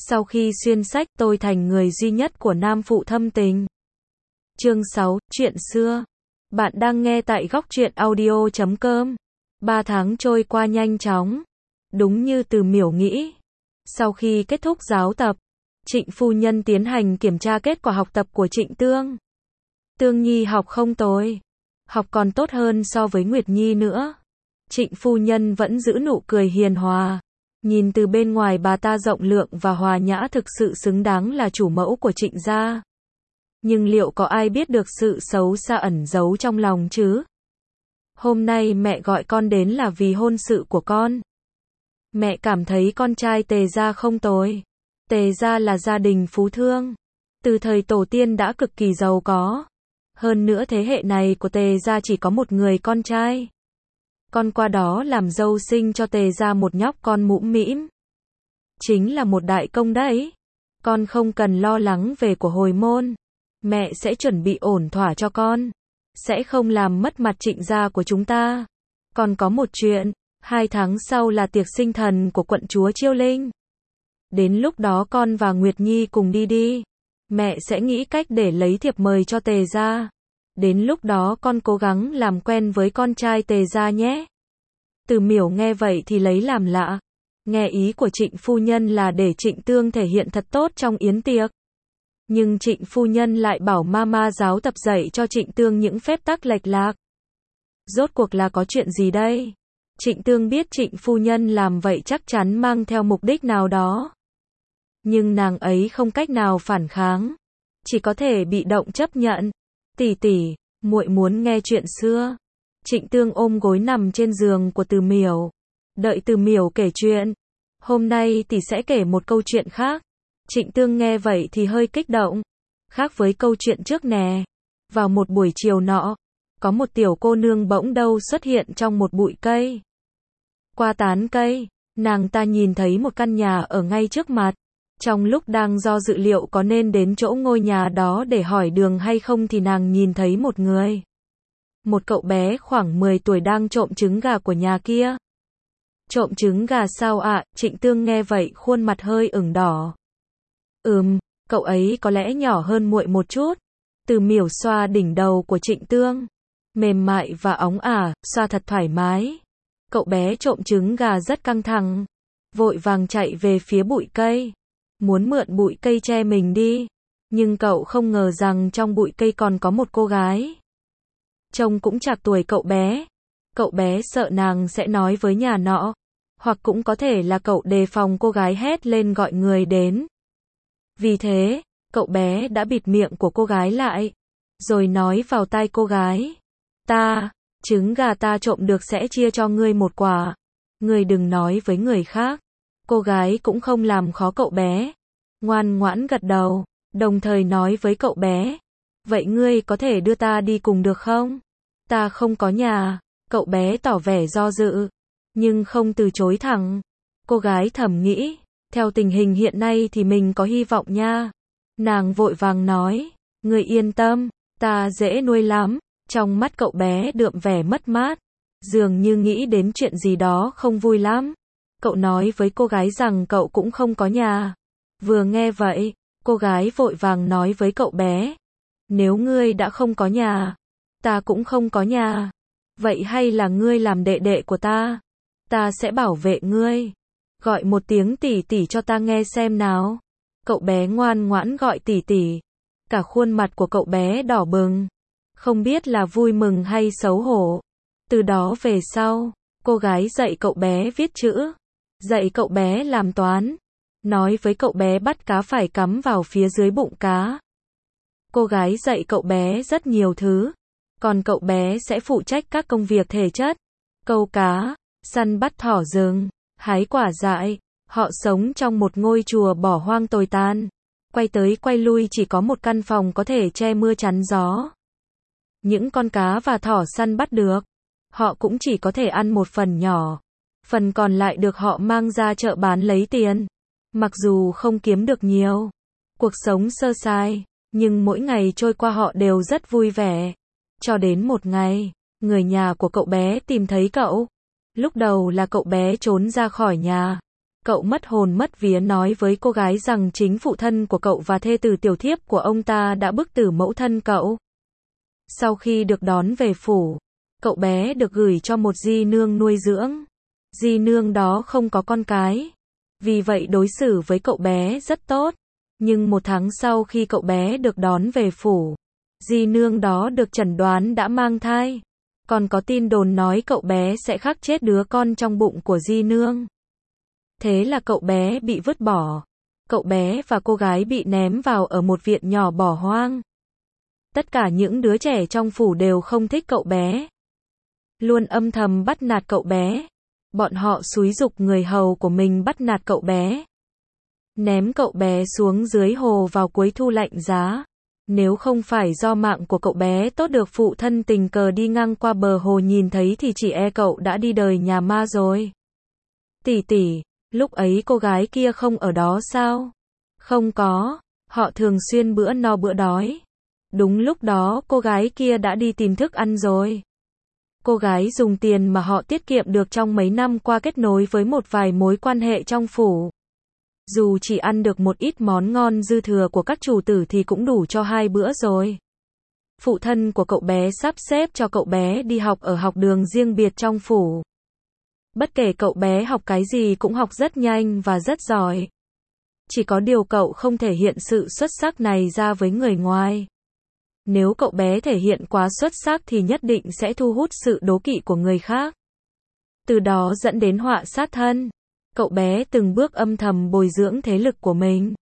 Sau khi xuyên sách, tôi thành người duy nhất của nam phụ thâm tình. Chương 6, chuyện xưa. Bạn đang nghe tại góc truyện audio.com. 3 tháng trôi qua nhanh chóng. Đúng như Từ Miểu nghĩ. Sau khi kết thúc giáo tập, Trịnh phu nhân tiến hành kiểm tra kết quả học tập của Trịnh Tương. Tương Nhi học không tồi. Học còn tốt hơn so với Nguyệt Nhi nữa. Trịnh phu nhân vẫn giữ nụ cười hiền hòa. Nhìn từ bên ngoài bà ta rộng lượng và hòa nhã, thực sự xứng đáng là chủ mẫu của Trịnh gia. Nhưng liệu có ai biết được sự xấu xa ẩn giấu trong lòng chứ? Hôm nay mẹ gọi con đến là vì hôn sự của con. Mẹ cảm thấy con trai Tề gia không tồi. Tề gia là gia đình phú thương. Từ thời tổ tiên đã cực kỳ giàu có. Hơn nữa thế hệ này của Tề gia chỉ có một người con trai. Con qua đó làm dâu sinh cho Tề gia một nhóc con mũm mĩm. Chính là một đại công đấy. Con không cần lo lắng về của hồi môn. Mẹ sẽ chuẩn bị ổn thỏa cho con. Sẽ không làm mất mặt Trịnh gia của chúng ta. Còn có một chuyện, 2 tháng sau là tiệc sinh thần của quận chúa Chiêu Linh. Đến lúc đó con và Nguyệt Nhi cùng đi. Mẹ sẽ nghĩ cách để lấy thiệp mời cho Tề gia. Đến lúc đó con cố gắng làm quen với con trai Tề gia nhé. Từ Miểu nghe vậy thì lấy làm lạ. Nghe ý của Trịnh phu nhân là để Trịnh Tương thể hiện thật tốt trong yến tiệc. Nhưng Trịnh phu nhân lại bảo mama giáo tập dạy cho Trịnh Tương những phép tắc lệch lạc. Rốt cuộc là có chuyện gì đây? Trịnh Tương biết Trịnh phu nhân làm vậy chắc chắn mang theo mục đích nào đó. Nhưng nàng ấy không cách nào phản kháng. Chỉ có thể bị động chấp nhận. Tỷ, muội muốn nghe chuyện xưa. Trịnh Tương ôm gối nằm trên giường của Từ Miểu. Đợi Từ Miểu kể chuyện. Hôm nay tỷ sẽ kể một câu chuyện khác. Trịnh Tương nghe vậy thì hơi kích động. Khác với câu chuyện trước nè. Vào một buổi chiều nọ, có một tiểu cô nương bỗng đâu xuất hiện trong một bụi cây. Qua tán cây, nàng ta nhìn thấy một căn nhà ở ngay trước mặt. Trong lúc đang do dự liệu có nên đến chỗ ngôi nhà đó để hỏi đường hay không thì nàng nhìn thấy một người. Một cậu bé khoảng 10 tuổi đang trộm trứng gà của nhà kia. Trộm trứng gà sao ạ? Trịnh Tương nghe vậy khuôn mặt hơi ửng đỏ. Cậu ấy có lẽ nhỏ hơn muội một chút. Từ Miểu xoa đỉnh đầu của Trịnh Tương. Mềm mại và óng ả, xoa thật thoải mái. Cậu bé trộm trứng gà rất căng thẳng. Vội vàng chạy về phía bụi cây. Muốn mượn bụi cây che mình đi. Nhưng cậu không ngờ rằng trong bụi cây còn có một cô gái. Trông cũng chạc tuổi cậu bé. Cậu bé sợ nàng sẽ nói với nhà nọ. Hoặc cũng có thể là cậu đề phòng cô gái hét lên gọi người đến. Vì thế, cậu bé đã bịt miệng của cô gái lại. Rồi nói vào tai cô gái. Trứng gà ta trộm được sẽ chia cho ngươi một quả. Ngươi đừng nói với người khác. Cô gái cũng không làm khó cậu bé. Ngoan ngoãn gật đầu, đồng thời nói với cậu bé. Vậy ngươi có thể đưa ta đi cùng được không? Ta không có nhà. Cậu bé tỏ vẻ do dự. Nhưng không từ chối thẳng. Cô gái thầm nghĩ. Theo tình hình hiện nay thì mình có hy vọng nha. Nàng vội vàng nói. Ngươi yên tâm, ta dễ nuôi lắm. Trong mắt cậu bé đượm vẻ mất mát. Dường như nghĩ đến chuyện gì đó không vui lắm. Cậu nói với cô gái rằng cậu cũng không có nhà. Vừa nghe vậy, cô gái vội vàng nói với cậu bé. Nếu ngươi đã không có nhà, ta cũng không có nhà. Vậy hay là ngươi làm đệ đệ của ta? Ta sẽ bảo vệ ngươi. Gọi một tiếng tỷ tỷ cho ta nghe xem nào. Cậu bé ngoan ngoãn gọi tỷ tỷ. Cả khuôn mặt của cậu bé đỏ bừng. Không biết là vui mừng hay xấu hổ. Từ đó về sau, cô gái dạy cậu bé viết chữ. Dạy cậu bé làm toán. Nói với cậu bé bắt cá phải cắm vào phía dưới bụng cá. Cô gái dạy cậu bé rất nhiều thứ. Còn cậu bé sẽ phụ trách các công việc thể chất. Câu cá, săn bắt thỏ rừng, hái quả dại. Họ sống trong một ngôi chùa bỏ hoang tồi tàn. Quay tới quay lui chỉ có một căn phòng có thể che mưa chắn gió. Những con cá và thỏ săn bắt được, họ cũng chỉ có thể ăn một phần nhỏ. Phần còn lại được họ mang ra chợ bán lấy tiền. Mặc dù không kiếm được nhiều, cuộc sống sơ sài, nhưng mỗi ngày trôi qua họ đều rất vui vẻ. Cho đến một ngày, người nhà của cậu bé tìm thấy cậu. Lúc đầu là cậu bé trốn ra khỏi nhà. Cậu mất hồn mất vía nói với cô gái rằng chính phụ thân của cậu và thê tử tiểu thiếp của ông ta đã bức tử mẫu thân cậu. Sau khi được đón về phủ, cậu bé được gửi cho một di nương nuôi dưỡng. Di nương đó không có con cái, vì vậy đối xử với cậu bé rất tốt. Nhưng 1 tháng sau khi cậu bé được đón về phủ, di nương đó được chẩn đoán đã mang thai. Còn có tin đồn nói cậu bé sẽ khắc chết đứa con trong bụng của di nương. Thế là cậu bé bị vứt bỏ. Cậu bé và cô gái bị ném vào ở một viện nhỏ bỏ hoang. Tất cả những đứa trẻ trong phủ đều không thích cậu bé, luôn âm thầm bắt nạt cậu bé. Bọn họ xúi giục người hầu của mình bắt nạt cậu bé, ném cậu bé xuống dưới hồ vào cuối thu lạnh giá. Nếu không phải do mạng của cậu bé tốt được phụ thân tình cờ đi ngang qua bờ hồ nhìn thấy thì chỉ e cậu đã đi đời nhà ma rồi. Tỷ tỷ, lúc ấy cô gái kia không ở đó sao? Không có, họ thường xuyên bữa no bữa đói. Đúng lúc đó cô gái kia đã đi tìm thức ăn rồi. Cô gái dùng tiền mà họ tiết kiệm được trong mấy năm qua kết nối với một vài mối quan hệ trong phủ. Dù chỉ ăn được một ít món ngon dư thừa của các chủ tử thì cũng đủ cho 2 bữa rồi. Phụ thân của cậu bé sắp xếp cho cậu bé đi học ở học đường riêng biệt trong phủ. Bất kể cậu bé học cái gì cũng học rất nhanh và rất giỏi. Chỉ có điều cậu không thể hiện sự xuất sắc này ra với người ngoài. Nếu cậu bé thể hiện quá xuất sắc thì nhất định sẽ thu hút sự đố kỵ của người khác. Từ đó dẫn đến họa sát thân. Cậu bé từng bước âm thầm bồi dưỡng thế lực của mình.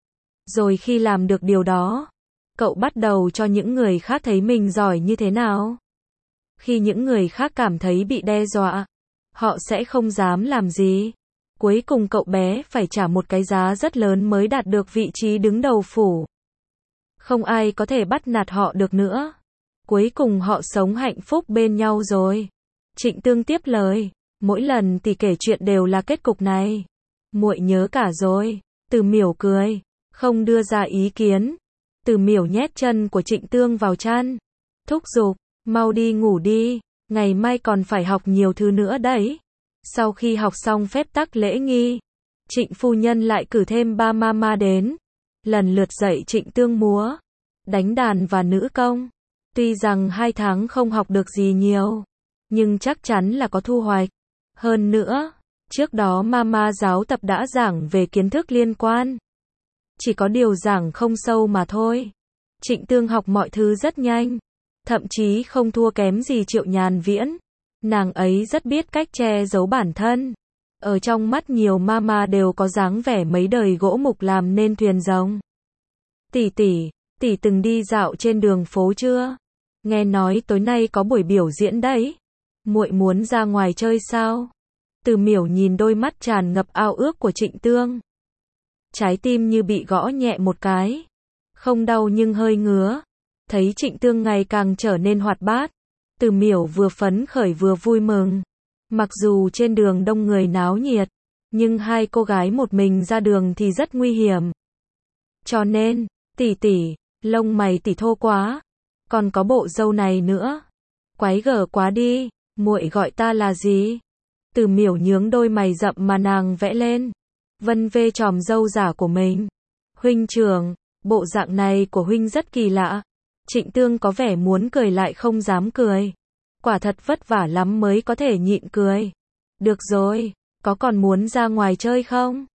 Rồi khi làm được điều đó, cậu bắt đầu cho những người khác thấy mình giỏi như thế nào. Khi những người khác cảm thấy bị đe dọa, họ sẽ không dám làm gì. Cuối cùng cậu bé phải trả một cái giá rất lớn mới đạt được vị trí đứng đầu phủ. Không ai có thể bắt nạt họ được nữa. Cuối cùng họ sống hạnh phúc bên nhau rồi. Trịnh Tương tiếp lời, mỗi lần tỷ kể chuyện đều là kết cục này. Muội nhớ cả rồi. Từ Miểu cười, không đưa ra ý kiến. Từ Miểu nhét chân của Trịnh Tương vào chăn, thúc giục, mau đi ngủ đi, ngày mai còn phải học nhiều thứ nữa đấy. Sau khi học xong phép tắc lễ nghi, Trịnh phu nhân lại cử thêm 3 mama đến, lần lượt dạy Trịnh Tương múa, đánh đàn và nữ công. Tuy rằng 2 tháng không học được gì nhiều, nhưng chắc chắn là có thu hoạch. Hơn nữa, trước đó mama giáo tập đã giảng về kiến thức liên quan. Chỉ có điều giảng không sâu mà thôi. Trịnh Tương học mọi thứ rất nhanh, thậm chí không thua kém gì Triệu Nhàn Viễn. Nàng ấy rất biết cách che giấu bản thân. Ở trong mắt nhiều mama đều có dáng vẻ mấy đời gỗ mục làm nên thuyền rồng. Tỷ từng đi dạo trên đường phố chưa? Nghe nói tối nay có buổi biểu diễn đấy. Muội muốn ra ngoài chơi sao? Từ Miểu nhìn đôi mắt tràn ngập ao ước của Trịnh Tương. Trái tim như bị gõ nhẹ một cái. Không đau nhưng hơi ngứa. Thấy Trịnh Tương ngày càng trở nên hoạt bát. Từ Miểu vừa phấn khởi vừa vui mừng. Mặc dù trên đường đông người náo nhiệt, nhưng 2 cô gái một mình ra đường thì rất nguy hiểm. Cho nên, tỷ, lông mày tỷ thô quá. Còn có bộ râu này nữa. Quái gở quá đi, muội gọi ta là gì? Từ Miểu nhướng đôi mày rậm mà nàng vẽ lên. Vân vê chòm râu giả của mình. Huynh trưởng, bộ dạng này của huynh rất kỳ lạ. Trịnh Tương có vẻ muốn cười lại không dám cười. Quả thật vất vả lắm mới có thể nhịn cười. Được rồi, có còn muốn ra ngoài chơi không?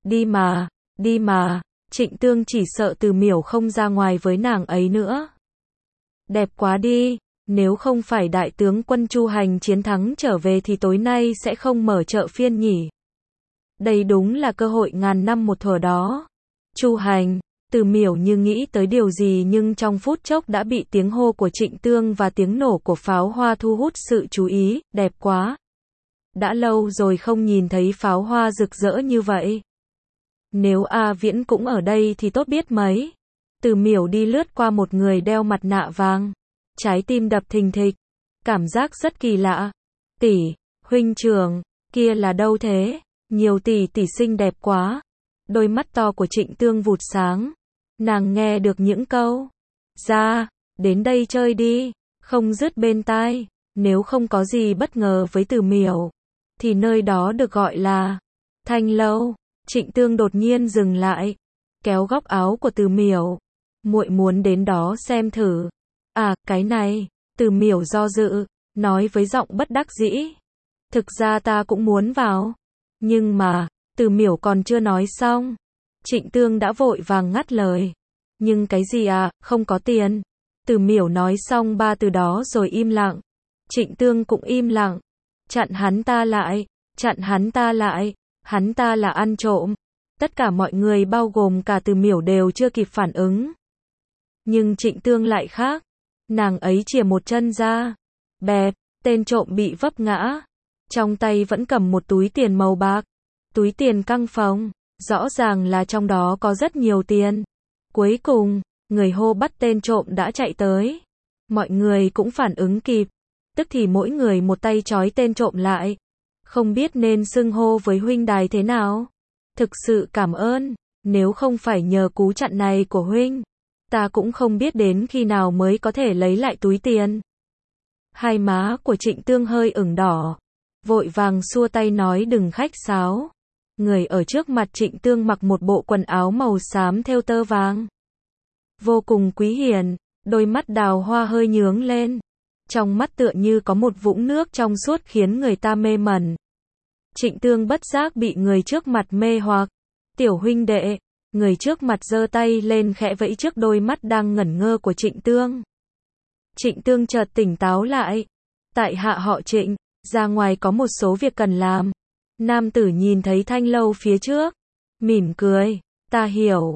Đi mà, Trịnh Tương chỉ sợ Từ Miểu không ra ngoài với nàng ấy nữa. Đẹp quá đi, nếu không phải đại tướng quân Chu Hành chiến thắng trở về thì tối nay sẽ không mở chợ phiên nhỉ. Đây đúng là cơ hội ngàn năm một thuở đó. Chu Hành, Từ Miểu như nghĩ tới điều gì nhưng trong phút chốc đã bị tiếng hô của Trịnh Tương và tiếng nổ của pháo hoa thu hút sự chú ý, đẹp quá. Đã lâu rồi không nhìn thấy pháo hoa rực rỡ như vậy. Nếu A Viễn cũng ở đây thì tốt biết mấy. Từ Miểu đi lướt qua một người đeo mặt nạ vàng. Trái tim đập thình thịch. Cảm giác rất kỳ lạ. Tỷ, huynh trưởng, kia là đâu thế? Nhiều tỷ xinh đẹp quá. Đôi mắt to của Trịnh Tương vụt sáng. Nàng nghe được những câu ra, đến đây chơi đi, không dứt bên tai. Nếu không có gì bất ngờ với Từ Miểu, thì nơi đó được gọi là Thanh lâu. Trịnh Tương đột nhiên dừng lại, kéo góc áo của Từ Miểu. Muội muốn đến đó xem thử. À, cái này. Từ Miểu do dự, nói với giọng bất đắc dĩ. Thực ra ta cũng muốn vào. Nhưng mà, Từ Miểu còn chưa nói xong. Trịnh Tương đã vội vàng ngắt lời. Nhưng cái gì à, không có tiền. Từ Miểu nói xong ba từ đó rồi im lặng. Trịnh Tương cũng im lặng. Chặn hắn ta lại, chặn hắn ta lại, hắn ta là ăn trộm. Tất cả mọi người bao gồm cả Từ Miểu đều chưa kịp phản ứng. Nhưng Trịnh Tương lại khác. Nàng ấy chìa một chân ra. Bẹp, tên trộm bị vấp ngã. Trong tay vẫn cầm một túi tiền màu bạc. Túi tiền căng phồng. Rõ ràng là trong đó có rất nhiều tiền. Cuối cùng, người hô bắt tên trộm đã chạy tới. Mọi người cũng phản ứng kịp. Tức thì mỗi người một tay trói tên trộm lại. Không biết nên xưng hô với huynh đài thế nào. Thực sự cảm ơn. Nếu không phải nhờ cú chặn này của huynh, ta cũng không biết đến khi nào mới có thể lấy lại túi tiền. Hai má của Trịnh Tương hơi ửng đỏ. Vội vàng xua tay nói đừng khách sáo. Người ở trước mặt Trịnh Tương mặc một bộ quần áo màu xám thêu tơ vàng. Vô cùng quý hiển, đôi mắt đào hoa hơi nhướng lên. Trong mắt tựa như có một vũng nước trong suốt khiến người ta mê mẩn. Trịnh Tương bất giác bị người trước mặt mê hoặc. Tiểu huynh đệ, người trước mặt giơ tay lên khẽ vẫy trước đôi mắt đang ngẩn ngơ của Trịnh Tương. Trịnh Tương chợt tỉnh táo lại. Tại hạ họ Trịnh, ra ngoài có một số việc cần làm. Nam tử nhìn thấy thanh lâu phía trước, mỉm cười, ta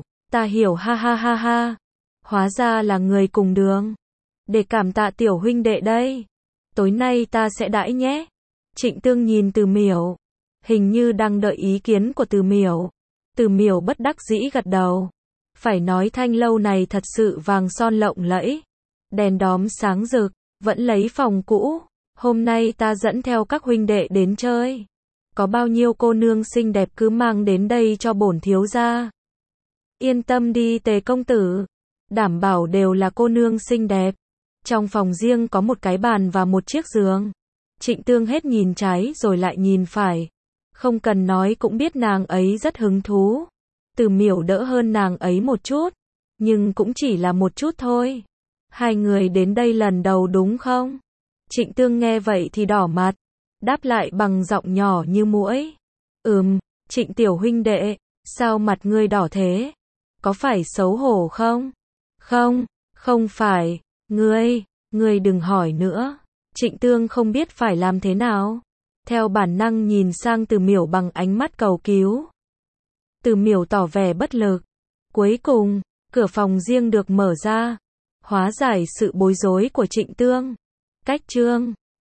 hiểu ha ha ha ha. Hóa ra là người cùng đường. Để cảm tạ tiểu huynh đệ đây. Tối nay ta sẽ đãi nhé. Trịnh Tương nhìn Từ Miểu, hình như đang đợi ý kiến của Từ Miểu. Từ Miểu bất đắc dĩ gật đầu. Phải nói thanh lâu này thật sự vàng son lộng lẫy. Đèn đóm sáng rực, vẫn lấy phòng cũ. Hôm nay ta dẫn theo các huynh đệ đến chơi. Có bao nhiêu cô nương xinh đẹp cứ mang đến đây cho bổn thiếu gia. Yên tâm đi Tề công tử. Đảm bảo đều là cô nương xinh đẹp. Trong phòng riêng có một cái bàn và một chiếc giường. Trịnh Tương hết nhìn trái rồi lại nhìn phải. Không cần nói cũng biết nàng ấy rất hứng thú. Từ Miểu đỡ hơn nàng ấy một chút. Nhưng cũng chỉ là một chút thôi. Hai người đến đây lần đầu đúng không? Trịnh Tương nghe vậy thì đỏ mặt. Đáp lại bằng giọng nhỏ như muỗi. Trịnh tiểu huynh đệ, sao mặt ngươi đỏ thế? Có phải xấu hổ không? Không phải. Ngươi đừng hỏi nữa. Trịnh Tương không biết phải làm thế nào. Theo bản năng nhìn sang Từ Miểu bằng ánh mắt cầu cứu. Từ Miểu tỏ vẻ bất lực. Cuối cùng, cửa phòng riêng được mở ra. Hóa giải sự bối rối của Trịnh Tương. Cách chương